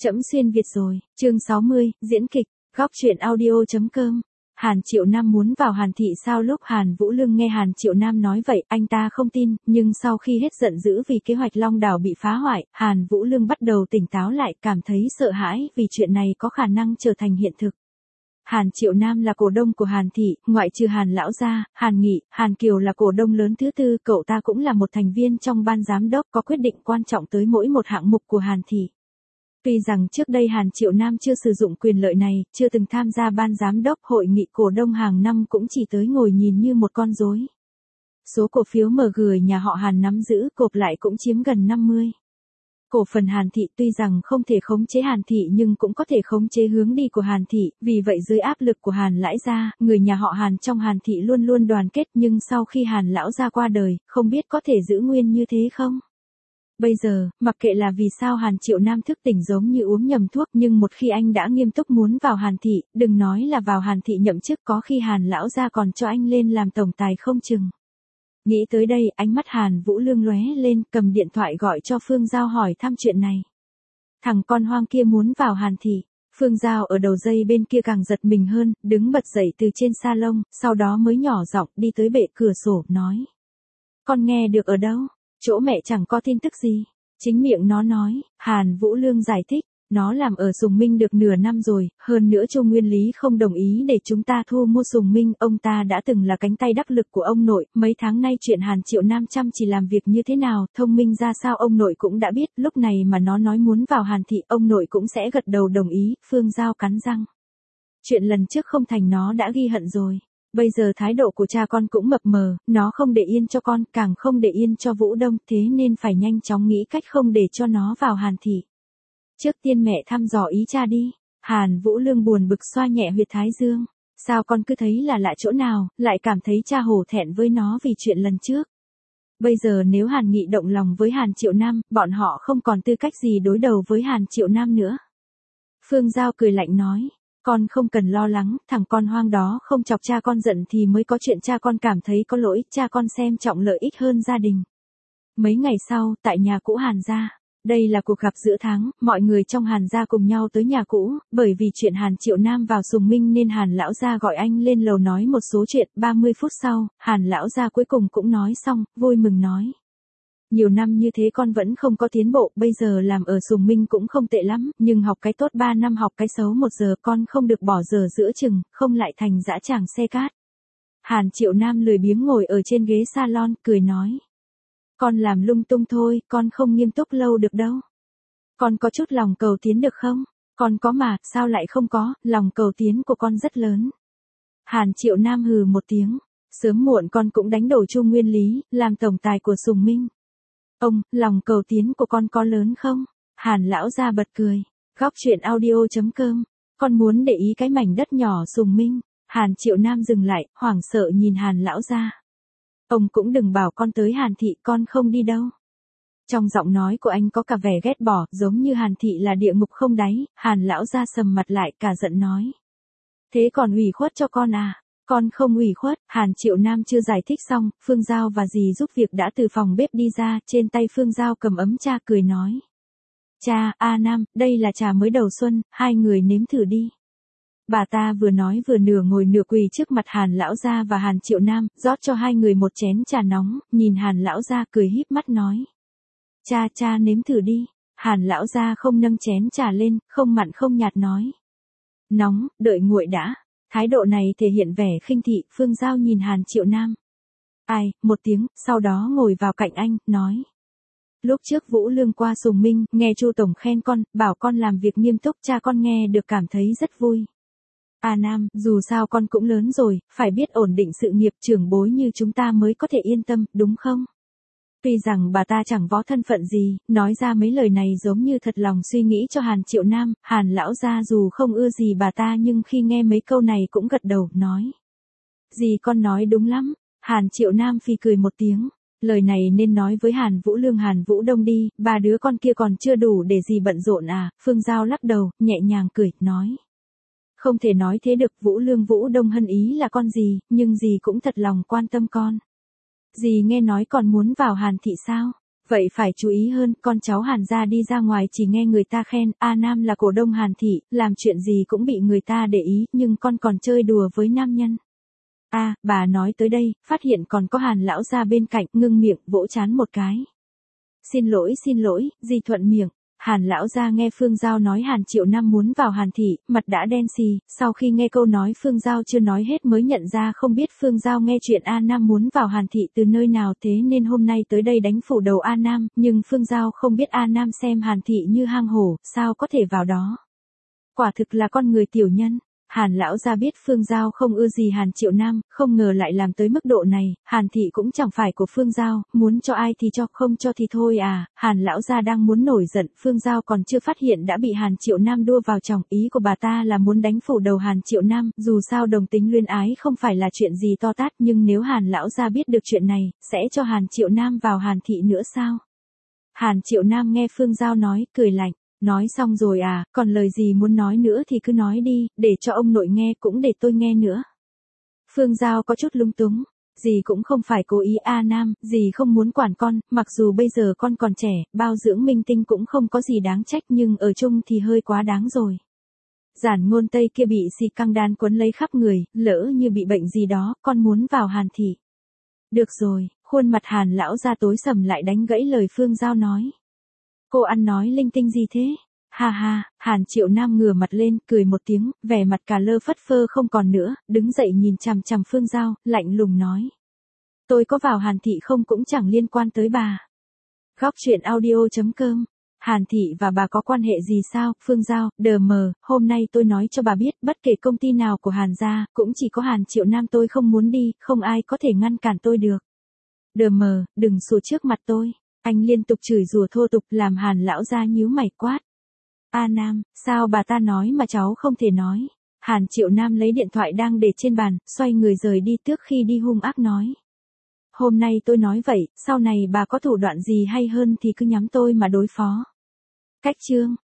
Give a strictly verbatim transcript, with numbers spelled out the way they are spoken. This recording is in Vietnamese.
Trẫm xuyên Việt rồi, chương sáu mươi, diễn kịch, góc truyện audio.com. Hàn Triệu Nam muốn vào Hàn thị sao? Lúc Hàn Vũ Lương nghe Hàn Triệu Nam nói vậy, anh ta không tin, nhưng sau khi hết giận dữ vì kế hoạch Long Đảo bị phá hoại, Hàn Vũ Lương bắt đầu tỉnh táo lại, cảm thấy sợ hãi vì chuyện này có khả năng trở thành hiện thực. Hàn Triệu Nam là cổ đông của Hàn thị, ngoại trừ Hàn lão gia, Hàn Nghị, Hàn Kiều là cổ đông lớn thứ tư, cậu ta cũng là một thành viên trong ban giám đốc, có quyết định quan trọng tới mỗi một hạng mục của Hàn thị. Tuy rằng trước đây Hàn Triệu Nam chưa sử dụng quyền lợi này, chưa từng tham gia ban giám đốc, hội nghị cổ đông hàng năm cũng chỉ tới ngồi nhìn như một con rối. Số cổ phiếu em giê nhà họ Hàn nắm giữ gộp lại cũng chiếm gần năm mươi. Cổ phần Hàn thị tuy rằng không thể khống chế Hàn thị nhưng cũng có thể khống chế hướng đi của Hàn thị, vì vậy dưới áp lực của Hàn lãi gia, người nhà họ Hàn trong Hàn thị luôn luôn đoàn kết, nhưng sau khi Hàn lão gia qua đời, không biết có thể giữ nguyên như thế không? Bây giờ, mặc kệ là vì sao Hàn Triệu Nam thức tỉnh giống như uống nhầm thuốc, nhưng một khi anh đã nghiêm túc muốn vào Hàn thị, đừng nói là vào Hàn thị nhậm chức, có khi Hàn lão gia còn cho anh lên làm tổng tài không chừng. Nghĩ tới đây, ánh mắt Hàn Vũ Lương lóe lên, cầm điện thoại gọi cho Phương Giao hỏi thăm chuyện này. Thằng con hoang kia muốn vào Hàn thị. Phương Giao ở đầu dây bên kia càng giật mình hơn, đứng bật dậy từ trên salon, sau đó mới nhỏ giọng đi tới bệ cửa sổ, nói. Con nghe được ở đâu? Chỗ mẹ chẳng có tin tức gì. Chính miệng nó nói, Hàn Vũ Lương giải thích. Nó làm ở Sùng Minh được nửa năm rồi, hơn nữa Chu Nguyên Lý không đồng ý để chúng ta thu mua Sùng Minh, ông ta đã từng là cánh tay đắc lực của ông nội, mấy tháng nay chuyện Hàn Triệu Nam chăm chỉ làm việc như thế nào, thông minh ra sao ông nội cũng đã biết, lúc này mà nó nói muốn vào Hàn thị, ông nội cũng sẽ gật đầu đồng ý. Phương Giao cắn răng. Chuyện lần trước không thành nó đã ghi hận rồi. Bây giờ thái độ của cha con cũng mập mờ, nó không để yên cho con, càng không để yên cho Vũ Đông, thế nên phải nhanh chóng nghĩ cách không để cho nó vào Hàn thị. Trước tiên mẹ thăm dò ý cha đi. Hàn Vũ Lương buồn bực xoa nhẹ huyệt thái dương. Sao con cứ thấy là lạ chỗ nào, lại cảm thấy cha hổ thẹn với nó vì chuyện lần trước. Bây giờ nếu Hàn Nghị động lòng với Hàn Triệu Nam, bọn họ không còn tư cách gì đối đầu với Hàn Triệu Nam nữa. Phương Giao cười lạnh nói. Con không cần lo lắng, thằng con hoang đó không chọc cha con giận thì mới có chuyện cha con cảm thấy có lỗi, cha con xem trọng lợi ích hơn gia đình. Mấy ngày sau, tại nhà cũ Hàn gia. Đây là cuộc gặp giữa tháng, mọi người trong Hàn gia cùng nhau tới nhà cũ, bởi vì chuyện Hàn Triệu Nam vào Sùng Minh nên Hàn lão gia gọi anh lên lầu nói một số chuyện, ba mươi phút sau, Hàn lão gia cuối cùng cũng nói xong, vui mừng nói. Nhiều năm như thế con vẫn không có tiến bộ, bây giờ làm ở Sùng Minh cũng không tệ lắm, nhưng học cái tốt ba năm học cái xấu một giờ, con không được bỏ giờ giữa chừng, không lại thành dã tràng xe cát. Hàn Triệu Nam lười biếng ngồi ở trên ghế salon, cười nói. Con làm lung tung thôi, con không nghiêm túc lâu được đâu. Con có chút lòng cầu tiến được không? Con có mà, sao lại không có, lòng cầu tiến của con rất lớn. Hàn Triệu Nam hừ một tiếng, sớm muộn con cũng đánh đổ Chu Nguyên Lý, làm tổng tài của Sùng Minh. Ông, lòng cầu tiến của con có lớn không? Hàn lão gia bật cười. Góc truyện audio.com. Con muốn để ý cái mảnh đất nhỏ Sùng Minh. Hàn Triệu Nam dừng lại, hoảng sợ nhìn Hàn lão gia. Ông cũng đừng bảo con tới Hàn thị, con không đi đâu. Trong giọng nói của anh có cả vẻ ghét bỏ, giống như Hàn thị là địa ngục không đáy. Hàn lão gia sầm mặt lại, cả giận nói. Thế còn ủy khuất cho con à? Con không ủy khuất. Hàn Triệu Nam chưa giải thích xong, Phương Giao và dì giúp việc đã từ phòng bếp đi ra, trên tay Phương Giao cầm ấm trà cười nói. Cha, A Nam, đây là trà mới đầu xuân, hai người nếm thử đi. Bà ta vừa nói vừa nửa ngồi nửa quỳ trước mặt Hàn lão gia và Hàn Triệu Nam, rót cho hai người một chén trà nóng, nhìn Hàn lão gia cười híp mắt nói. Cha cha nếm thử đi. Hàn lão gia không nâng chén trà lên, không mặn không nhạt nói. Nóng, đợi nguội đã. Thái độ này thể hiện vẻ khinh thị. Phương Giao nhìn Hàn Triệu Nam. Ai, một tiếng, sau đó ngồi vào cạnh anh, nói. Lúc trước Vũ Lương qua Sùng Minh, nghe Chu tổng khen con, bảo con làm việc nghiêm túc, cha con nghe được cảm thấy rất vui. À Nam, dù sao con cũng lớn rồi, phải biết ổn định sự nghiệp, trưởng bối như chúng ta mới có thể yên tâm, đúng không? Tuy rằng bà ta chẳng võ thân phận gì, nói ra mấy lời này giống như thật lòng suy nghĩ cho Hàn Triệu Nam, Hàn lão gia dù không ưa gì bà ta nhưng khi nghe mấy câu này cũng gật đầu, nói. Dì con nói đúng lắm. Hàn Triệu Nam phì cười một tiếng. Lời này nên nói với Hàn Vũ Lương Hàn Vũ Đông đi, ba đứa con kia còn chưa đủ để dì bận rộn à? Phương Giao lắc đầu, nhẹ nhàng cười, nói. Không thể nói thế được, Vũ Lương Vũ Đông hân ý là con gì, nhưng dì cũng thật lòng quan tâm con. Dì nghe nói còn muốn vào Hàn thị sao? Vậy phải chú ý hơn, con cháu Hàn gia đi ra ngoài chỉ nghe người ta khen, A Nam là cổ đông Hàn thị, làm chuyện gì cũng bị người ta để ý, nhưng con còn chơi đùa với nam nhân. A, à, bà nói tới đây, phát hiện còn có Hàn lão gia bên cạnh, ngưng miệng, vỗ chán một cái. Xin lỗi xin lỗi, Di thuận miệng. Hàn lão gia nghe Phương Giao nói Hàn Triệu Nam muốn vào Hàn thị, mặt đã đen xì, sau khi nghe câu nói Phương Giao chưa nói hết mới nhận ra không biết Phương Giao nghe chuyện A Nam muốn vào Hàn thị từ nơi nào, thế nên hôm nay tới đây đánh phủ đầu A Nam, nhưng Phương Giao không biết A Nam xem Hàn thị như hang hổ, sao có thể vào đó. Quả thực là con người tiểu nhân. Hàn lão gia biết Phương Giao không ưa gì Hàn Triệu Nam, không ngờ lại làm tới mức độ này, Hàn thị cũng chẳng phải của Phương Giao, muốn cho ai thì cho, không cho thì thôi à. Hàn lão gia đang muốn nổi giận, Phương Giao còn chưa phát hiện đã bị Hàn Triệu Nam đua vào chồng, ý của bà ta là muốn đánh phủ đầu Hàn Triệu Nam, dù sao đồng tính luyến ái không phải là chuyện gì to tát, nhưng nếu Hàn lão gia biết được chuyện này, sẽ cho Hàn Triệu Nam vào Hàn thị nữa sao? Hàn Triệu Nam nghe Phương Giao nói, cười lạnh. Nói xong rồi à, còn lời gì muốn nói nữa thì cứ nói đi, để cho ông nội nghe cũng để tôi nghe nữa. Phương Giao có chút lung túng, dì cũng không phải cố ý A Nam, dì không muốn quản con, mặc dù bây giờ con còn trẻ, bao dưỡng minh tinh cũng không có gì đáng trách nhưng ở chung thì hơi quá đáng rồi. Giản Ngôn Tây kia bị xì căng đan quấn lấy khắp người, lỡ như bị bệnh gì đó, con muốn vào Hàn thị. Được rồi, khuôn mặt Hàn lão ra tối sầm lại đánh gãy lời Phương Giao nói. Cô ăn nói linh tinh gì thế? Ha ha, Hàn Triệu Nam ngửa mặt lên, cười một tiếng, vẻ mặt cà lơ phất phơ không còn nữa, đứng dậy nhìn chằm chằm Phương Giao, lạnh lùng nói. Tôi có vào Hàn thị không cũng chẳng liên quan tới bà. Góc truyện audio chấm com. Hàn thị và bà có quan hệ gì sao? Phương Giao, đờ mờ, hôm nay tôi nói cho bà biết, bất kể công ty nào của Hàn gia, cũng chỉ có Hàn Triệu Nam tôi không muốn đi, không ai có thể ngăn cản tôi được. Đờ mờ, đừng sủa trước mặt tôi. Anh liên tục chửi rủa thô tục làm Hàn lão gia nhíu mày quát. A Nam, sao bà ta nói mà cháu không thể nói? Hàn Triệu Nam lấy điện thoại đang để trên bàn, xoay người rời đi trước khi đi hung ác nói. Hôm nay tôi nói vậy, sau này bà có thủ đoạn gì hay hơn thì cứ nhắm tôi mà đối phó. Cách chương.